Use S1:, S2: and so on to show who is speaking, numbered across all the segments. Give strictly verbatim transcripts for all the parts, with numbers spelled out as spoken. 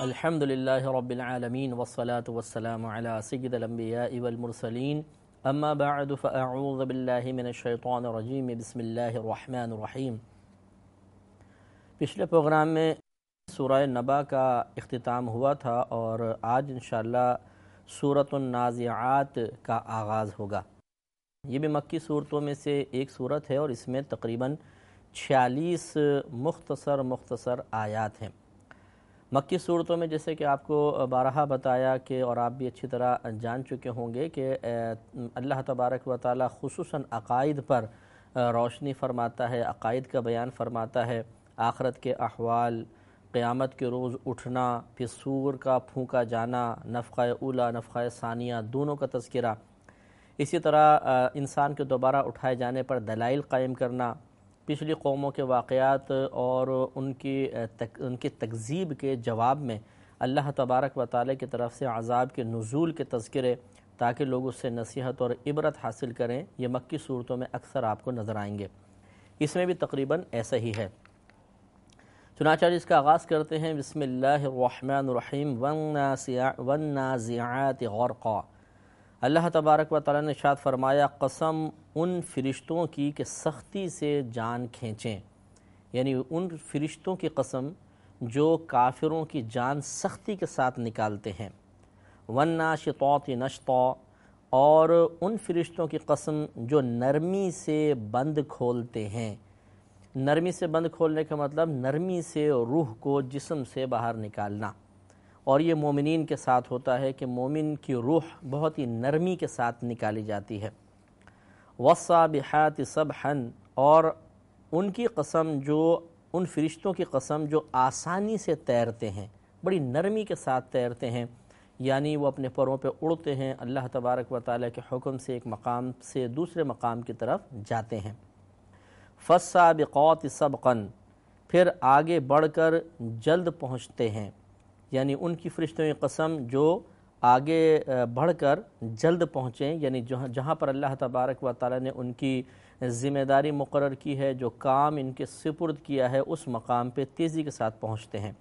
S1: الحمدللہ رب العالمین والصلاة والسلام علی سید الانبیاء والمرسلین اما بعد فاعوذ باللہ من الشیطان الرجیم بسم اللہ الرحمن الرحیم۔ پچھلے پروگرام میں سورہ نبا کا اختتام ہوا تھا اور آج انشاءاللہ سورۃ النازعات کا آغاز ہوگا۔ یہ بھی مکی صورتوں میں سے ایک صورت ہے اور اس میں تقریباً چھیالیس مختصر مختصر آیات ہیں۔ مکی صورتوں میں جیسے کہ آپ کو بارہا بتایا کہ اور آپ بھی اچھی طرح جان چکے ہوں گے کہ اللہ تبارک و تعالی خصوصاً عقائد پر روشنی فرماتا ہے، عقائد کا بیان فرماتا ہے، آخرت کے احوال، قیامت کے روز اٹھنا، پھر سور کا پھونکا جانا، نفخہ اولا نفخہ ثانیہ دونوں کا تذکرہ، اسی طرح انسان کے دوبارہ اٹھائے جانے پر دلائل قائم کرنا، پچھلی قوموں کے واقعات اور ان کی ان کی تکذیب کے جواب میں اللہ تبارک و تعالی کی طرف سے عذاب کے نزول کے تذکرے تاکہ لوگ اس سے نصیحت اور عبرت حاصل کریں، یہ مکی صورتوں میں اکثر آپ کو نظر آئیں گے۔ اس میں بھی تقریباً ایسا ہی ہے۔ چنانچہ اس کا آغاز کرتے ہیں بسم اللہ الرحمن الرحیم والنازعات غرقا۔ اللہ تبارک و تعالی نے ارشاد فرمایا قسم ان فرشتوں کی کہ سختی سے جان کھینچیں، یعنی ان فرشتوں کی قسم جو کافروں کی جان سختی کے ساتھ نکالتے ہیں، والناشطات نشطا، اور ان فرشتوں کی قسم جو نرمی سے بند کھولتے ہیں۔ نرمی سے بند کھولنے کا مطلب نرمی سے روح کو جسم سے باہر نکالنا، اور یہ مومنین کے ساتھ ہوتا ہے کہ مومن کی روح بہت ہی نرمی کے ساتھ نکالی جاتی ہے۔ والسابحات سبحا، اور ان کی قسم جو ان فرشتوں کی قسم جو آسانی سے تیرتے ہیں، بڑی نرمی کے ساتھ تیرتے ہیں، یعنی وہ اپنے پروں پہ اڑتے ہیں، اللہ تبارک و تعالیٰ کے حکم سے ایک مقام سے دوسرے مقام کی طرف جاتے ہیں۔ فالسابقات سبقا، پھر آگے بڑھ کر جلد پہنچتے ہیں، یعنی ان کی فرشتوں کی قسم جو آگے بڑھ کر جلد پہنچیں، یعنی جہاں جہاں پر اللہ تبارک و تعالی نے ان کی ذمہ داری مقرر کی ہے، جو کام ان کے سپرد کیا ہے، اس مقام پہ تیزی کے ساتھ پہنچتے ہیں۔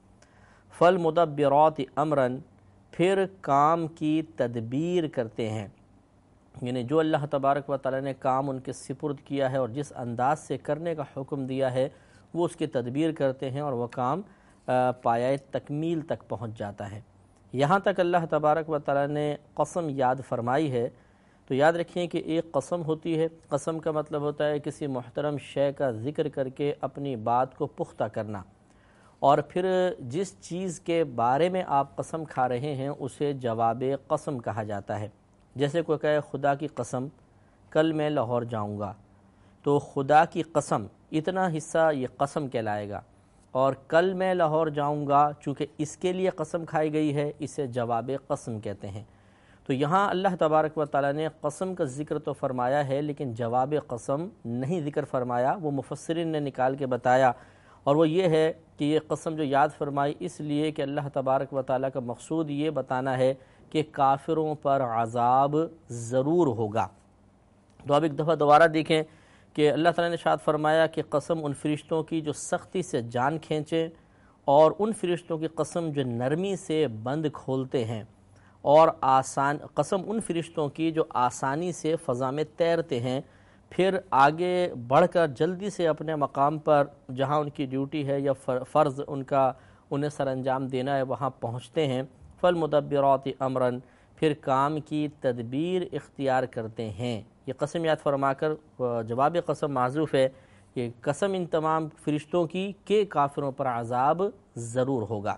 S1: فالمدبرات امرا، پھر کام کی تدبیر کرتے ہیں، یعنی جو اللہ تبارک و تعالی نے کام ان کے سپرد کیا ہے اور جس انداز سے کرنے کا حکم دیا ہے وہ اس کی تدبیر کرتے ہیں اور وہ کام پایۂ تکمیل تک پہنچ جاتا ہے۔ یہاں تک اللہ تبارک و تعالی نے قسم یاد فرمائی ہے، تو یاد رکھیں کہ ایک قسم ہوتی ہے، قسم کا مطلب ہوتا ہے کسی محترم شے کا ذکر کر کے اپنی بات کو پختہ کرنا، اور پھر جس چیز کے بارے میں آپ قسم کھا رہے ہیں اسے جواب قسم کہا جاتا ہے۔ جیسے کوئی کہے خدا کی قسم کل میں لاہور جاؤں گا، تو خدا کی قسم اتنا حصہ یہ قسم کہلائے گا، اور کل میں لاہور جاؤں گا چونکہ اس کے لیے قسم کھائی گئی ہے، اسے جواب قسم کہتے ہیں۔ تو یہاں اللہ تبارک و تعالی نے قسم کا ذکر تو فرمایا ہے لیکن جواب قسم نہیں ذکر فرمایا، وہ مفسرین نے نکال کے بتایا، اور وہ یہ ہے کہ یہ قسم جو یاد فرمائی اس لیے کہ اللہ تبارک و تعالی کا مقصود یہ بتانا ہے کہ کافروں پر عذاب ضرور ہوگا۔ تو اب ایک دفعہ دوبارہ دیکھیں کہ اللہ تعالیٰ نے ارشاد فرمایا کہ قسم ان فرشتوں کی جو سختی سے جان کھینچیں، اور ان فرشتوں کی قسم جو نرمی سے بند کھولتے ہیں، اور آسان قسم ان فرشتوں کی جو آسانی سے فضا میں تیرتے ہیں، پھر آگے بڑھ کر جلدی سے اپنے مقام پر جہاں ان کی ڈیوٹی ہے یا فرض ان کا انہیں سر انجام دینا ہے وہاں پہنچتے ہیں۔ فالمدبرات امرا، پھر کام کی تدبیر اختیار کرتے ہیں۔ یہ قسم یاد فرما کر جواب قسم معذوف ہے، یہ قسم ان تمام فرشتوں کی کہ کافروں پر عذاب ضرور ہوگا۔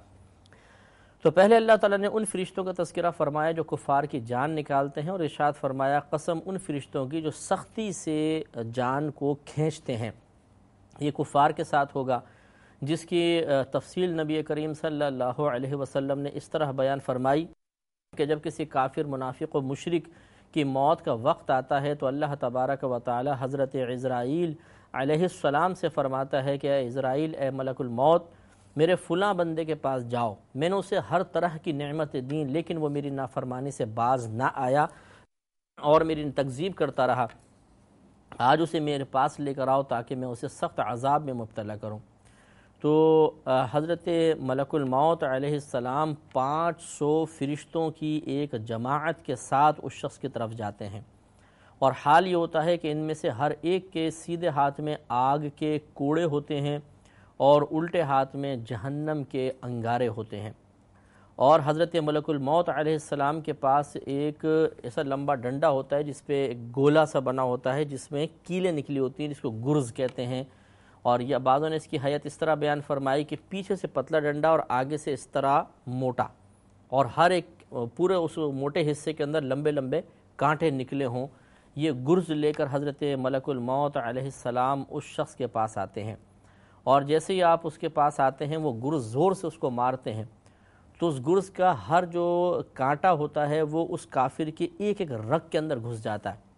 S1: تو پہلے اللہ تعالیٰ نے ان فرشتوں کا تذکرہ فرمایا جو کفار کی جان نکالتے ہیں، اور ارشاد فرمایا قسم ان فرشتوں کی جو سختی سے جان کو کھینچتے ہیں۔ یہ کفار کے ساتھ ہوگا، جس کی تفصیل نبی کریم صلی اللہ علیہ وسلم نے اس طرح بیان فرمائی کہ جب کسی کافر منافق و مشرک کی موت کا وقت آتا ہے تو اللہ تبارک و تعالی حضرت عزرائیل علیہ السلام سے فرماتا ہے کہ اے عزرائیل، اے ملک الموت، میرے فلاں بندے کے پاس جاؤ، میں نے اسے ہر طرح کی نعمت دیں لیکن وہ میری نافرمانی سے باز نہ آیا اور میری تکذیب کرتا رہا، آج اسے میرے پاس لے کر آؤ تاکہ میں اسے سخت عذاب میں مبتلا کروں۔ تو حضرت ملک الموت علیہ السلام پانچ سو فرشتوں کی ایک جماعت کے ساتھ اس شخص کی طرف جاتے ہیں، اور حال یہ ہوتا ہے کہ ان میں سے ہر ایک کے سیدھے ہاتھ میں آگ کے کوڑے ہوتے ہیں اور الٹے ہاتھ میں جہنم کے انگارے ہوتے ہیں، اور حضرت ملک الموت علیہ السلام کے پاس ایک ایسا لمبا ڈنڈا ہوتا ہے جس پہ ایک گولا سا بنا ہوتا ہے، جس میں کیلیں نکلی ہوتی ہیں، جس کو گرز کہتے ہیں، اور یہ بعضوں نے اس کی حیت اس طرح بیان فرمائی کہ پیچھے سے پتلا ڈنڈا اور آگے سے اس طرح موٹا، اور ہر ایک پورے اس موٹے حصے کے اندر لمبے لمبے کانٹے نکلے ہوں۔ یہ گرز لے کر حضرت ملک الموت علیہ السلام اس شخص کے پاس آتے ہیں، اور جیسے ہی آپ اس کے پاس آتے ہیں وہ گرز زور سے اس کو مارتے ہیں، تو اس گرز کا ہر جو کانٹا ہوتا ہے وہ اس کافر کے ایک ایک رگ کے اندر گھس جاتا ہے۔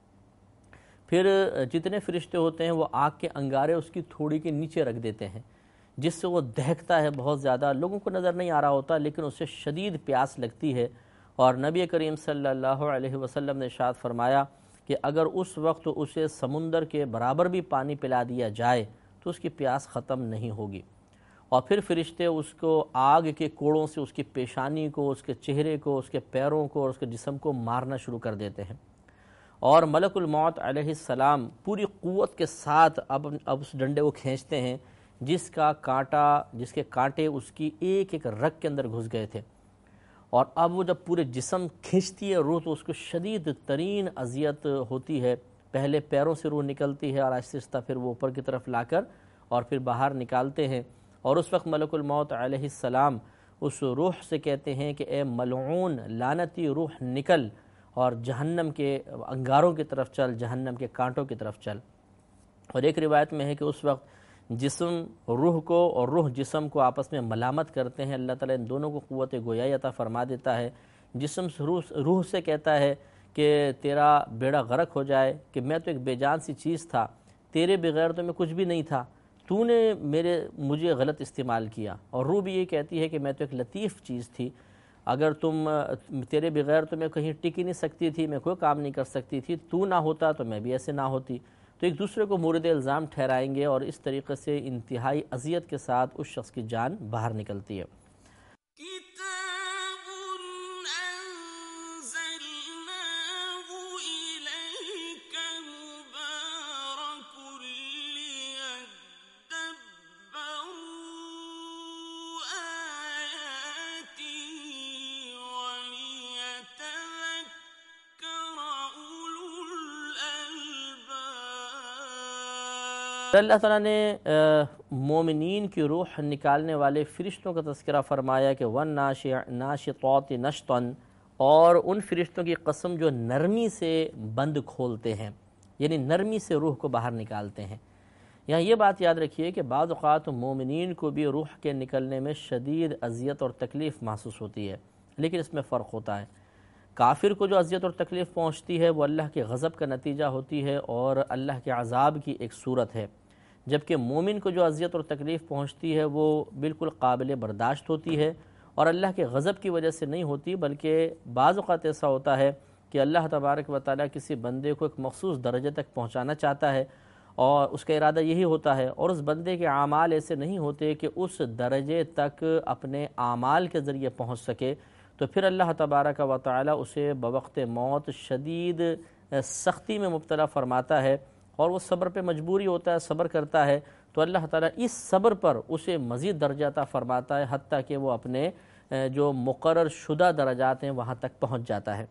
S1: پھر جتنے فرشتے ہوتے ہیں وہ آگ کے انگارے اس کی تھوڑی کے نیچے رکھ دیتے ہیں، جس سے وہ دہکتا ہے بہت زیادہ، لوگوں کو نظر نہیں آ رہا ہوتا لیکن اسے شدید پیاس لگتی ہے، اور نبی کریم صلی اللہ علیہ وسلم نے ارشاد فرمایا کہ اگر اس وقت اسے سمندر کے برابر بھی پانی پلا دیا جائے تو اس کی پیاس ختم نہیں ہوگی، اور پھر فرشتے اس کو آگ کے کوڑوں سے اس کی پیشانی کو، اس کے چہرے کو، اس کے پیروں کو اور اس کے جسم کو مارنا شروع کر دیتے ہیں، اور ملک الموت علیہ السلام پوری قوت کے ساتھ اب اب اس ڈنڈے کو کھینچتے ہیں جس کا کانٹا جس کے کانٹے اس کی ایک ایک رگ کے اندر گھس گئے تھے، اور اب وہ جب پورے جسم کھینچتی ہے روح تو اس کو شدید ترین اذیت ہوتی ہے، پہلے پیروں سے روح نکلتی ہے اور آہستہ آہستہ پھر وہ اوپر کی طرف لا کر اور پھر باہر نکالتے ہیں، اور اس وقت ملک الموت علیہ السلام اس روح سے کہتے ہیں کہ اے ملعون لعنتی روح نکل اور جہنم کے انگاروں کی طرف چل، جہنم کے کانٹوں کی طرف چل۔ اور ایک روایت میں ہے کہ اس وقت جسم روح کو اور روح جسم کو آپس میں ملامت کرتے ہیں، اللہ تعالیٰ ان دونوں کو قوت گویائی عطا فرما دیتا ہے، جسم روح سے کہتا ہے کہ تیرا بیڑا غرق ہو جائے، کہ میں تو ایک بے جان سی چیز تھا، تیرے بغیر تو میں کچھ بھی نہیں تھا، تو نے میرے مجھے غلط استعمال کیا، اور روح بھی یہ کہتی ہے کہ میں تو ایک لطیف چیز تھی، اگر تم تیرے بغیر تو میں کہیں ٹک ہی نہیں سکتی تھی، میں کوئی کام نہیں کر سکتی تھی، تو نہ ہوتا تو میں بھی ایسے نہ ہوتی، تو ایک دوسرے کو مورد الزام ٹھہرائیں گے، اور اس طریقے سے انتہائی اذیت کے ساتھ اس شخص کی جان باہر نکلتی ہے۔ اللہ تعالیٰ نے مومنین کی روح نکالنے والے فرشتوں کا تذکرہ فرمایا کہ وَالنَّاشِطَاتِ نَشْطًا، اور ان فرشتوں کی قسم جو نرمی سے بند کھولتے ہیں، یعنی نرمی سے روح کو باہر نکالتے ہیں۔ یہاں یہ بات یاد رکھیے کہ بعض اوقات مومنین کو بھی روح کے نکلنے میں شدید اذیت اور تکلیف محسوس ہوتی ہے، لیکن اس میں فرق ہوتا ہے۔ کافر کو جو اذیت اور تکلیف پہنچتی ہے وہ اللہ کے غضب کا نتیجہ ہوتی ہے اور اللہ کے عذاب کی ایک صورت ہے، جبکہ مومن کو جو اذیت اور تکلیف پہنچتی ہے وہ بالکل قابل برداشت ہوتی ہے اور اللہ کے غضب کی وجہ سے نہیں ہوتی، بلکہ بعض اوقات ایسا ہوتا ہے کہ اللہ تبارک و تعالیٰ کسی بندے کو ایک مخصوص درجے تک پہنچانا چاہتا ہے اور اس کا ارادہ یہی ہوتا ہے، اور اس بندے کے اعمال ایسے نہیں ہوتے کہ اس درجے تک اپنے اعمال کے ذریعے پہنچ سکے، تو پھر اللہ تبارک و تعالیٰ اسے بوقت موت شدید سختی میں مبتلا فرماتا ہے، اور وہ صبر پہ مجبوری ہوتا ہے، صبر کرتا ہے، تو اللہ تعالیٰ اس صبر پر اسے مزید درجہ عطا فرماتا ہے حتیٰ کہ وہ اپنے جو مقرر شدہ درجات ہیں وہاں تک پہنچ جاتا ہے۔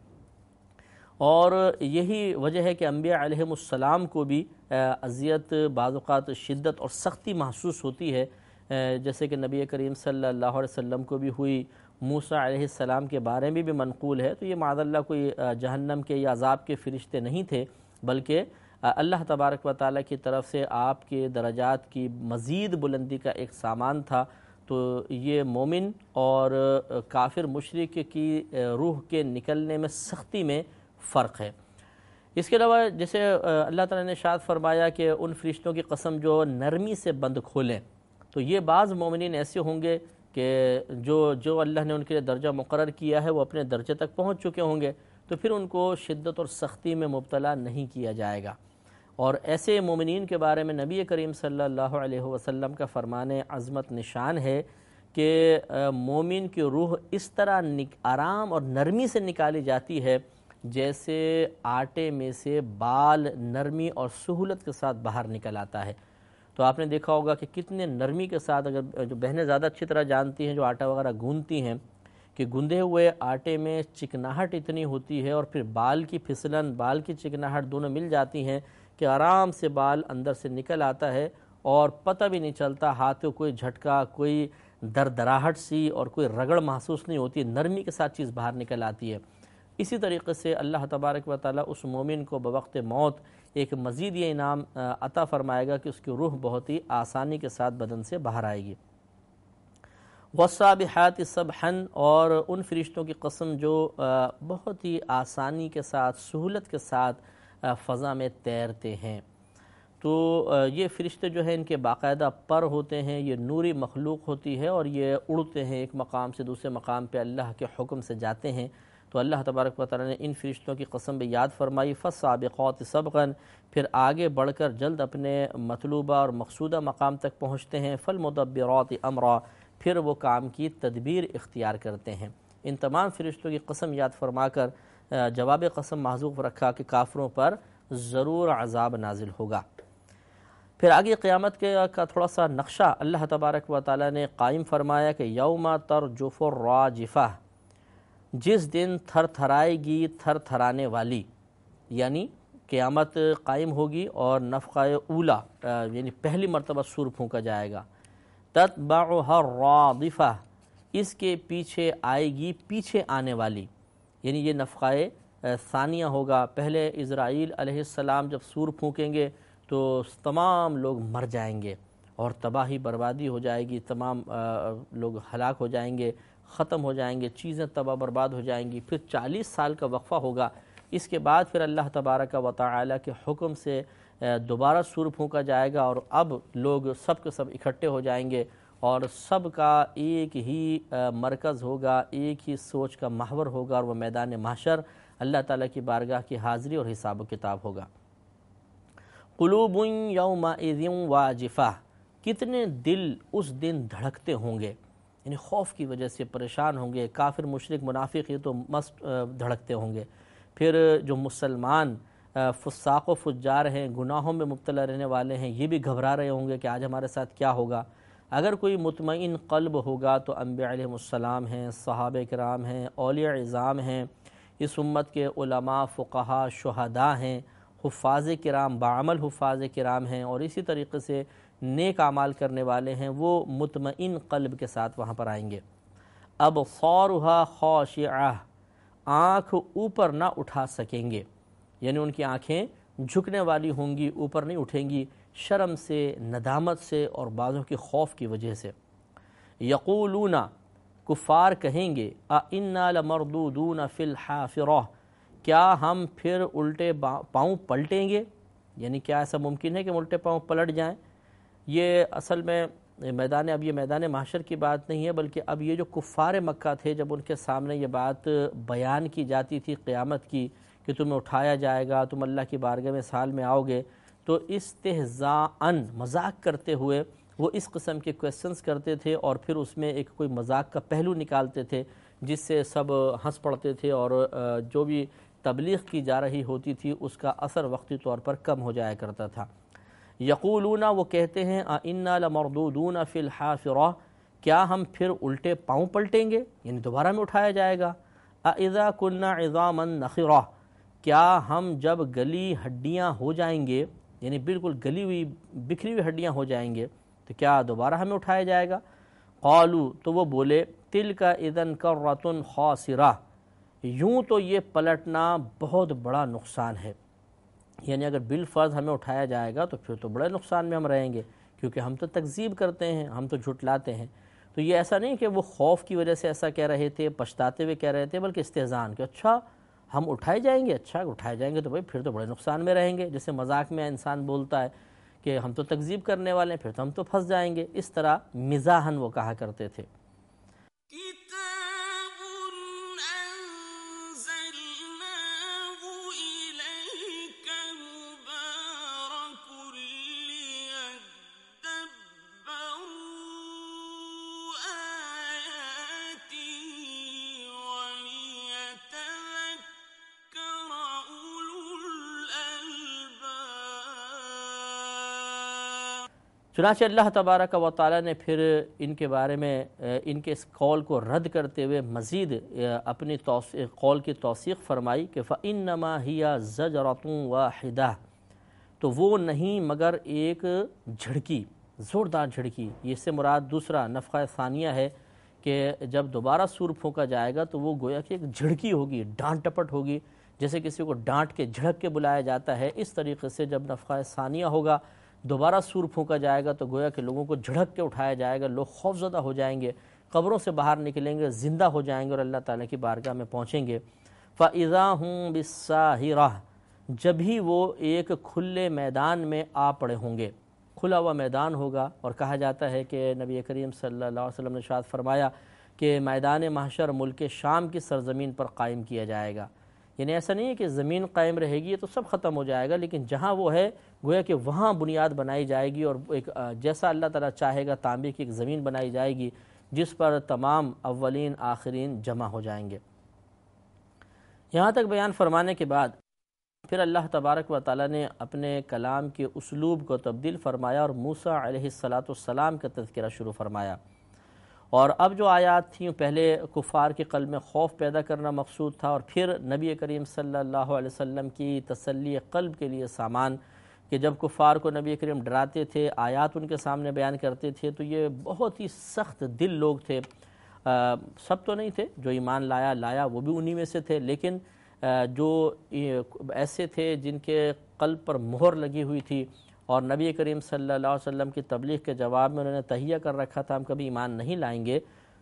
S1: اور یہی وجہ ہے کہ انبیاء علیہم السلام کو بھی اذیت، بعض اوقات شدت اور سختی محسوس ہوتی ہے، جیسے کہ نبی کریم صلی اللہ علیہ وسلم کو بھی ہوئی، موسیٰ علیہ السلام کے بارے میں بھی منقول ہے، تو یہ معاذ اللہ کوئی جہنم کے یا عذاب کے فرشتے نہیں تھے، بلکہ اللہ تبارک و تعالیٰ کی طرف سے آپ کے درجات کی مزید بلندی کا ایک سامان تھا۔ تو یہ مومن اور کافر مشرک کی روح کے نکلنے میں سختی میں فرق ہے۔ اس کے علاوہ جیسے اللہ تعالیٰ نے ارشاد فرمایا کہ ان فرشتوں کی قسم جو نرمی سے بند کھولیں، تو یہ بعض مومنین ایسے ہوں گے کہ جو جو اللہ نے ان کے لیے درجہ مقرر کیا ہے وہ اپنے درجے تک پہنچ چکے ہوں گے، تو پھر ان کو شدت اور سختی میں مبتلا نہیں کیا جائے گا، اور ایسے مومنین کے بارے میں نبی کریم صلی اللہ علیہ وسلم کا فرمان عظمت نشان ہے کہ مومن کی روح اس طرح آرام اور نرمی سے نکالی جاتی ہے جیسے آٹے میں سے بال نرمی اور سہولت کے ساتھ باہر نکل آتا ہے۔ تو آپ نے دیکھا ہوگا کہ کتنے نرمی کے ساتھ، اگر جو بہنیں زیادہ اچھی طرح جانتی ہیں جو آٹا وغیرہ گوندتی ہیں، کہ گندے ہوئے آٹے میں چکناہٹ اتنی ہوتی ہے اور پھر بال کی پھسلن، بال کی چکناہٹ دونوں مل جاتی ہیں کہ آرام سے بال اندر سے نکل آتا ہے اور پتہ بھی نہیں چلتا، ہاتھ کو کوئی جھٹکا، کوئی دردراہٹ سی اور کوئی رگڑ محسوس نہیں ہوتی، نرمی کے ساتھ چیز باہر نکل آتی ہے۔ اسی طریقے سے اللہ تبارک و تعالیٰ اس مومن کو بوقت موت ایک مزید یہ انعام عطا فرمائے گا کہ اس کی روح بہت ہی آسانی کے ساتھ بدن سے باہر آئے گی۔ وَالسَّابِحَاتِ سَبْحًا، اور ان فرشتوں کی قسم جو بہت ہی آسانی کے ساتھ، سہولت کے ساتھ فضا میں تیرتے ہیں۔ تو یہ فرشتے جو ہیں ان کے باقاعدہ پر ہوتے ہیں، یہ نوری مخلوق ہوتی ہے اور یہ اڑتے ہیں، ایک مقام سے دوسرے مقام پہ اللہ کے حکم سے جاتے ہیں۔ تو اللہ تبارک و تعالیٰ نے ان فرشتوں کی قسم بھی یاد فرمائی، فَالسَّابِقَاتِ سَبْقًا، پھر آگے بڑھ کر جلد اپنے مطلوبہ اور مقصودہ مقام تک پہنچتے ہیں، فَالْمُدَبِّرَاتِ أَمْرًا، پھر وہ کام کی تدبیر اختیار کرتے ہیں۔ ان تمام فرشتوں کی قسم یاد فرما کر جواب قسم محذوف رکھا کہ کافروں پر ضرور عذاب نازل ہوگا۔ پھر آگے قیامت کے کا تھوڑا سا نقشہ اللہ تبارک و تعالیٰ نے قائم فرمایا کہ یوم ترجف الراجفہ، جس دن تھر تھرائے گی تھر تھرانے والی، یعنی قیامت قائم ہوگی اور نفخہ اولا یعنی پہلی مرتبہ سور پھونکا جائے گا۔ تتبعها الرادفہ، اس کے پیچھے آئے گی پیچھے آنے والی، یعنی یہ نفخہ ثانیہ ہوگا۔ پہلے اسرائیل علیہ السلام جب سور پھونکیں گے تو تمام لوگ مر جائیں گے اور تباہی بربادی ہو جائے گی، تمام لوگ ہلاک ہو جائیں گے، ختم ہو جائیں گے، چیزیں تباہ برباد ہو جائیں گی۔ پھر چالیس سال کا وقفہ ہوگا، اس کے بعد پھر اللہ تبارک و تعالی کے حکم سے دوبارہ سور پھونکا جائے گا اور اب لوگ سب کے سب اکٹھے ہو جائیں گے اور سب کا ایک ہی مرکز ہوگا، ایک ہی سوچ کا محور ہوگا اور وہ میدان محشر اللہ تعالیٰ کی بارگاہ کی حاضری اور حساب و کتاب ہوگا۔ قلوب یومئذ واجفہ، کتنے دل اس دن دھڑکتے ہوں گے، یعنی خوف کی وجہ سے پریشان ہوں گے۔ کافر مشرک منافق یہ تو مست دھڑکتے ہوں گے، پھر جو مسلمان فساق و فجار ہیں، گناہوں میں مبتلا رہنے والے ہیں، یہ بھی گھبرا رہے ہوں گے کہ آج ہمارے ساتھ کیا ہوگا۔ اگر کوئی مطمئن قلب ہوگا تو انبیاء علیہ السلام ہیں، صحابہ کرام ہیں، اولیاء عظام ہیں، اس امت کے علماء، فقہاء، شہداء ہیں، حفاظ کرام، بعمل حفاظ کرام ہیں، اور اسی طریقے سے نیک اعمال کرنے والے ہیں، وہ مطمئن قلب کے ساتھ وہاں پر آئیں گے۔ ابصارها خاشعہ، آنکھ اوپر نہ اٹھا سکیں گے، یعنی ان کی آنکھیں جھکنے والی ہوں گی، اوپر نہیں اٹھیں گی، شرم سے، ندامت سے اور بعضوں کے خوف کی وجہ سے۔ یقولون، کفار کہیں گے، اِنَّا لَمَرْدُودُونَ فِي الْحَافِرَةِ، کیا ہم پھر الٹے پاؤں پلٹیں گے، یعنی کیا ایسا ممکن ہے کہ ہم الٹے پاؤں پلٹ جائیں؟ یہ اصل میں میدان اب یہ میدان محشر کی بات نہیں ہے، بلکہ اب یہ جو کفار مکہ تھے جب ان کے سامنے یہ بات بیان کی جاتی تھی قیامت کی کہ تمہیں اٹھایا جائے گا، تم اللہ کی بارگاہ میں سال میں آؤ گے، تو استہزاءً، مذاق کرتے ہوئے وہ اس قسم کے کویسچنز کرتے تھے اور پھر اس میں ایک کوئی مذاق کا پہلو نکالتے تھے جس سے سب ہنس پڑتے تھے اور جو بھی تبلیغ کی جا رہی ہوتی تھی اس کا اثر وقتی طور پر کم ہو جایا کرتا تھا۔ یقولون، وہ کہتے ہیں، اِنَّا لَمَرْدُودُونَ فِي الْحَافِرَةِ، کیا ہم پھر الٹے پاؤں پلٹیں گے، یعنی دوبارہ میں اٹھایا جائے گا۔ اَإِذَا كُنَّا عِظَامًا نَخِرَةً، کیا ہم جب گلی ہڈیاں ہو جائیں گے، یعنی بالکل گلی ہوئی بکھری ہوئی ہڈیاں ہو جائیں گے، تو کیا دوبارہ ہمیں اٹھایا جائے گا؟ قالوا، تو وہ بولے، تِلْكَ اِذًا كَرَّةٌ خَاسِرَةٌ، یوں تو یہ پلٹنا بہت بڑا نقصان ہے، یعنی اگر بالفرض ہمیں اٹھایا جائے گا تو پھر تو بڑے نقصان میں ہم رہیں گے، کیونکہ ہم تو تکذیب کرتے ہیں، ہم تو جھٹلاتے ہیں۔ تو یہ ایسا نہیں کہ وہ خوف کی وجہ سے ایسا کہہ رہے تھے، پچھتاتے ہوئے کہہ رہے تھے، بلکہ استہزان کہ اچھا ہم اٹھائے جائیں گے، اچھا اٹھائے جائیں گے تو بھائی پھر تو بڑے نقصان میں رہیں گے، جیسے مذاق میں انسان بولتا ہے کہ ہم تو تکذیب کرنے والے ہیں، پھر تو ہم تو پھنس جائیں گے، اس طرح مزاحاً وہ کہا کرتے تھے۔ چنانچہ اللہ تبارک و تعالی نے پھر ان کے بارے میں ان کے اس قول کو رد کرتے ہوئے مزید اپنی قول کی توثیق فرمائی کہ فَإِنَّمَا هِيَ زَجْرَةٌ وَاحِدَةٌ، تو وہ نہیں مگر ایک جھڑکی، زوردار جھڑکی۔ یہ اس سے مراد دوسرا نفخہ ثانیہ ہے کہ جب دوبارہ سور پھونکا جائے گا تو وہ گویا کہ ایک جھڑکی ہوگی، ڈانٹ ٹپٹ ہوگی، جیسے کسی کو ڈانٹ کے جھڑک کے بلایا جاتا ہے، اس طریقے سے جب نفخہ ثانیہ ہوگا، دوبارہ سور پھونکا جائے گا تو گویا کہ لوگوں کو جھڑک کے اٹھایا جائے گا، لوگ خوفزدہ ہو جائیں گے، قبروں سے باہر نکلیں گے، زندہ ہو جائیں گے اور اللہ تعالیٰ کی بارگاہ میں پہنچیں گے۔ فَإِذَا هُمْ بِالسَّاهِرَةِ، جب ہی وہ ایک کھلے میدان میں آ پڑے ہوں گے، کھلا ہوا میدان ہوگا، اور کہا جاتا ہے کہ نبی کریم صلی اللہ علیہ وسلم نے ارشاد فرمایا کہ میدان محشر ملک شام کی سرزمین پر قائم کیا جائے گا، یعنی ایسا نہیں ہے کہ زمین قائم رہے گی تو سب ختم ہو جائے گا، لیکن جہاں وہ ہے گویا کہ وہاں بنیاد بنائی جائے گی، اور ایک جیسا اللہ تعالیٰ چاہے گا تانبے کی ایک زمین بنائی جائے گی جس پر تمام اولین آخرین جمع ہو جائیں گے۔ یہاں تک بیان فرمانے کے بعد پھر اللہ تبارک و تعالیٰ نے اپنے کلام کے اسلوب کو تبدیل فرمایا اور موسیٰ علیہ الصلاۃ والسلام کا تذکرہ شروع فرمایا۔ اور اب جو آیات تھیں پہلے کفار کے قلب میں خوف پیدا کرنا مقصود تھا، اور پھر نبی کریم صلی اللہ علیہ وسلم کی تسلی قلب کے لیے سامان، کہ جب کفار کو نبی کریم ڈراتے تھے، آیات ان کے سامنے بیان کرتے تھے تو یہ بہت ہی سخت دل لوگ تھے، سب تو نہیں تھے، جو ایمان لایا لایا وہ بھی انہی میں سے تھے، لیکن جو ایسے تھے جن کے قلب پر مہر لگی ہوئی تھی اور نبی کریم صلی اللہ علیہ وسلم کی تبلیغ کے جواب میں انہوں نے تہیہ کر رکھا تھا ہم کبھی ایمان نہیں لائیں گے،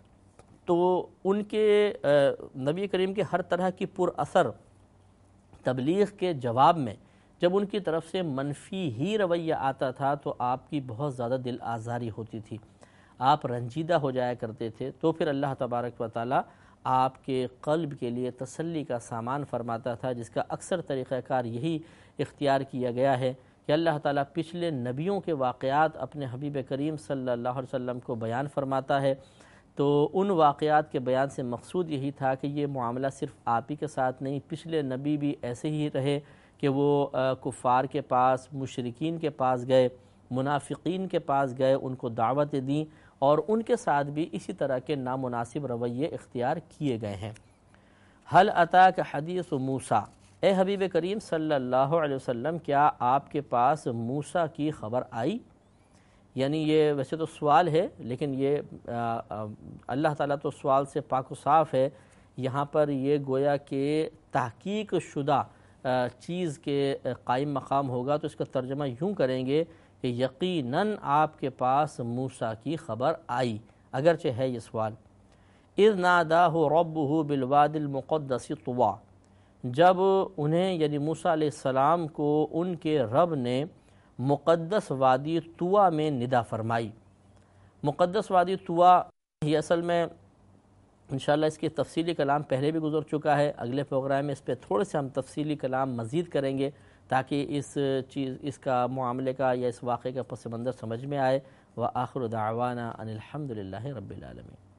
S1: تو ان کے نبی کریم کے ہر طرح کی پر اثر تبلیغ کے جواب میں جب ان کی طرف سے منفی ہی رویہ آتا تھا تو آپ کی بہت زیادہ دل آزاری ہوتی تھی، آپ رنجیدہ ہو جایا کرتے تھے، تو پھر اللہ تبارک و تعالی آپ کے قلب کے لیے تسلی کا سامان فرماتا تھا، جس کا اکثر طریقہ کار یہی اختیار کیا گیا ہے کہ اللہ تعالیٰ پچھلے نبیوں کے واقعات اپنے حبیب کریم صلی اللہ علیہ وسلم کو بیان فرماتا ہے، تو ان واقعات کے بیان سے مقصود یہی تھا کہ یہ معاملہ صرف آپ ہی کے ساتھ نہیں، پچھلے نبی بھی ایسے ہی رہے کہ وہ کفار کے پاس، مشرکین کے پاس گئے، منافقین کے پاس گئے، ان کو دعوتیں دیں، اور ان کے ساتھ بھی اسی طرح کے نامناسب رویے اختیار کیے گئے ہیں۔ حل اتاک حدیث موسیٰ، اے حبیب کریم صلی اللہ علیہ وسلم کیا آپ کے پاس موسیٰ کی خبر آئی؟ یعنی یہ ویسے تو سوال ہے، لیکن یہ اللہ تعالیٰ تو سوال سے پاک و صاف ہے، یہاں پر یہ گویا کہ تحقیق شدہ چیز کے قائم مقام ہوگا، تو اس کا ترجمہ یوں کریں گے کہ یقیناً آپ کے پاس موسیٰ کی خبر آئی، اگرچہ ہے یہ سوال۔ اذ ناداہ ربہ بالواد المقدس طویٰ، جب انہیں یعنی موسیٰ علیہ السلام کو ان کے رب نے مقدس وادی طویٰ میں ندا فرمائی۔ مقدس وادی طویٰ یہ اصل میں انشاءاللہ اس کی تفصیلی کلام پہلے بھی گزر چکا ہے، اگلے پروگرام میں اس پہ تھوڑے سے ہم تفصیلی کلام مزید کریں گے تاکہ اس چیز اس کا معاملے کا یا اس واقعے کا پس منظر سمجھ میں آئے۔ وآخر دعوانا ان الحمد للہ رب العالمین۔